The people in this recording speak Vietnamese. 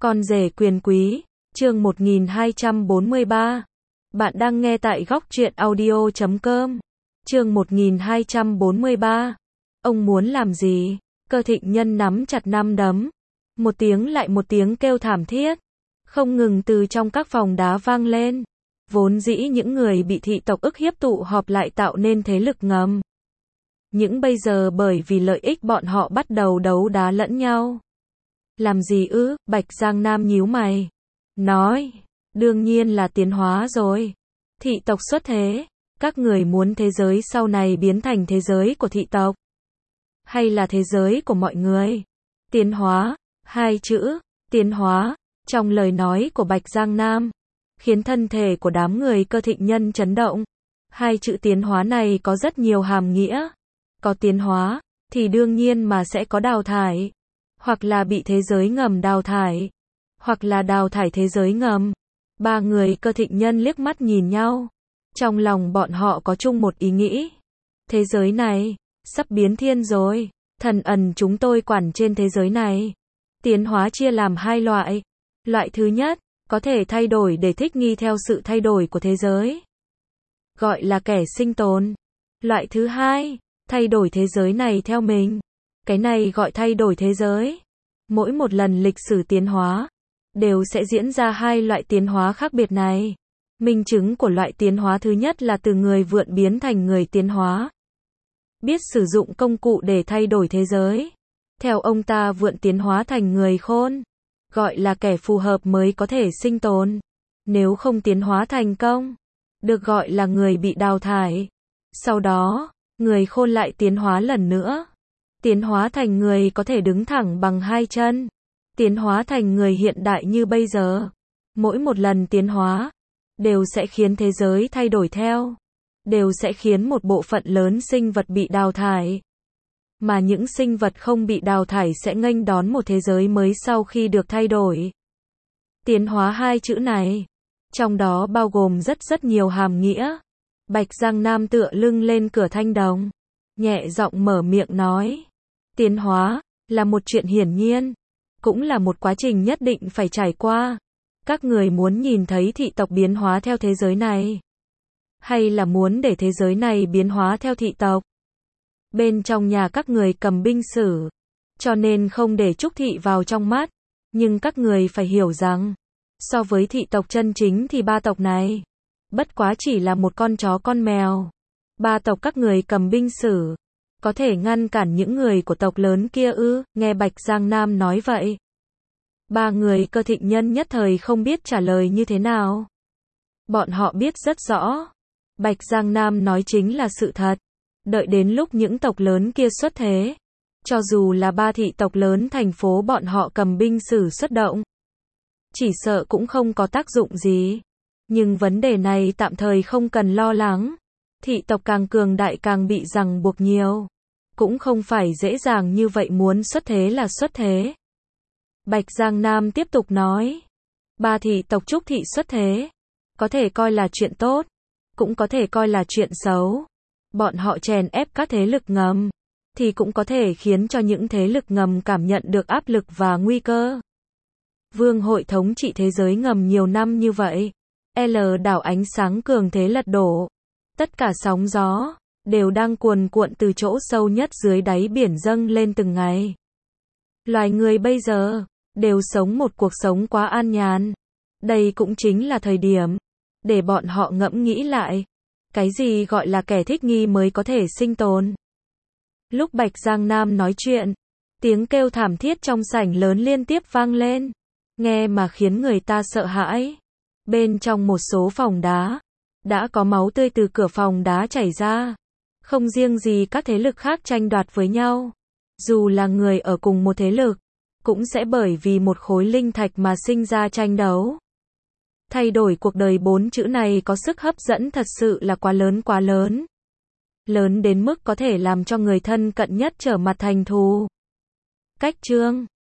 Con rể quyền quý, chương 1243. Bạn đang nghe tại góc truyện audio.com. Chương 1243. Ông muốn làm gì? Cơ Thịnh Nhân nắm chặt nắm đấm. Một tiếng lại một tiếng kêu thảm thiết, không ngừng từ trong các phòng đá vang lên. Vốn dĩ những người bị thị tộc ức hiếp tụ họp lại tạo nên thế lực ngầm. Nhưng bây giờ bởi vì lợi ích bọn họ bắt đầu đấu đá lẫn nhau. Làm gì ư? Bạch Giang Nam nhíu mày. Nói, đương nhiên là tiến hóa rồi. Thị tộc xuất thế. Các người muốn thế giới sau này biến thành thế giới của thị tộc? Hay là thế giới của mọi người? Tiến hóa, hai chữ, tiến hóa, trong lời nói của Bạch Giang Nam, khiến thân thể của đám người Cơ Thịnh Nhân chấn động. Hai chữ tiến hóa này có rất nhiều hàm nghĩa. Có tiến hóa, thì đương nhiên mà sẽ có đào thải. Hoặc là bị thế giới ngầm đào thải. Hoặc là đào thải thế giới ngầm. Ba người Cơ Thịnh Nhân liếc mắt nhìn nhau. Trong lòng bọn họ có chung một ý nghĩ. Thế giới này, sắp biến thiên rồi. Thần ẩn chúng tôi quản trên thế giới này. Tiến hóa chia làm hai loại. Loại thứ nhất, có thể thay đổi để thích nghi theo sự thay đổi của thế giới. Gọi là kẻ sinh tồn. Loại thứ hai, thay đổi thế giới này theo mình. Cái này gọi thay đổi thế giới. Mỗi một lần lịch sử tiến hóa, đều sẽ diễn ra hai loại tiến hóa khác biệt này. Minh chứng của loại tiến hóa thứ nhất là từ người vượn biến thành người tiến hóa. Biết sử dụng công cụ để thay đổi thế giới. Theo ông ta vượn tiến hóa thành người khôn. Gọi là kẻ phù hợp mới có thể sinh tồn. Nếu không tiến hóa thành công, được gọi là người bị đào thải. Sau đó, người khôn lại tiến hóa lần nữa. Tiến hóa thành người có thể đứng thẳng bằng hai chân. Tiến hóa thành người hiện đại như bây giờ. Mỗi một lần tiến hóa, đều sẽ khiến thế giới thay đổi theo. Đều sẽ khiến một bộ phận lớn sinh vật bị đào thải. Mà những sinh vật không bị đào thải sẽ nghênh đón một thế giới mới sau khi được thay đổi. Tiến hóa hai chữ này, trong đó bao gồm rất nhiều hàm nghĩa. Bạch Giang Nam tựa lưng lên cửa thanh đồng, nhẹ giọng mở miệng nói. Tiến hóa, là một chuyện hiển nhiên, cũng là một quá trình nhất định phải trải qua. Các người muốn nhìn thấy thị tộc biến hóa theo thế giới này? Hay là muốn để thế giới này biến hóa theo thị tộc? Bên trong nhà các người cầm binh sử, cho nên không để Trúc Thị vào trong mắt. Nhưng các người phải hiểu rằng, so với thị tộc chân chính thì ba tộc này, bất quá chỉ là một con chó con mèo. Ba tộc các người cầm binh sử, có thể ngăn cản những người của tộc lớn kia ư? Nghe Bạch Giang Nam nói vậy, ba người Cơ Thịnh Nhân nhất thời không biết trả lời như thế nào. Bọn họ biết rất rõ, Bạch Giang Nam nói chính là sự thật. Đợi đến lúc những tộc lớn kia xuất thế, cho dù là ba thị tộc lớn thành phố bọn họ cầm binh sử xuất động, chỉ sợ cũng không có tác dụng gì. Nhưng vấn đề này tạm thời không cần lo lắng. Thị tộc càng cường đại càng bị ràng buộc nhiều. Cũng không phải dễ dàng như vậy muốn xuất thế là xuất thế. Bạch Giang Nam tiếp tục nói. Ba thị tộc Trúc Thị xuất thế, có thể coi là chuyện tốt, cũng có thể coi là chuyện xấu. Bọn họ chèn ép các thế lực ngầm, thì cũng có thể khiến cho những thế lực ngầm cảm nhận được áp lực và nguy cơ. Vương hội thống trị thế giới ngầm nhiều năm như vậy. L đảo ánh sáng cường thế lật đổ. Tất cả sóng gió, đều đang cuồn cuộn từ chỗ sâu nhất dưới đáy biển dâng lên từng ngày. Loài người bây giờ, đều sống một cuộc sống quá an nhàn. Đây cũng chính là thời điểm, để bọn họ ngẫm nghĩ lại. Cái gì gọi là kẻ thích nghi mới có thể sinh tồn? Lúc Bạch Giang Nam nói chuyện, tiếng kêu thảm thiết trong sảnh lớn liên tiếp vang lên, nghe mà khiến người ta sợ hãi. Bên trong một số phòng đá, đã có máu tươi từ cửa phòng đá chảy ra. Không riêng gì các thế lực khác tranh đoạt với nhau, dù là người ở cùng một thế lực, cũng sẽ bởi vì một khối linh thạch mà sinh ra tranh đấu. Thay đổi cuộc đời bốn chữ này có sức hấp dẫn thật sự là quá lớn quá lớn. Lớn đến mức có thể làm cho người thân cận nhất trở mặt thành thù. Cách chương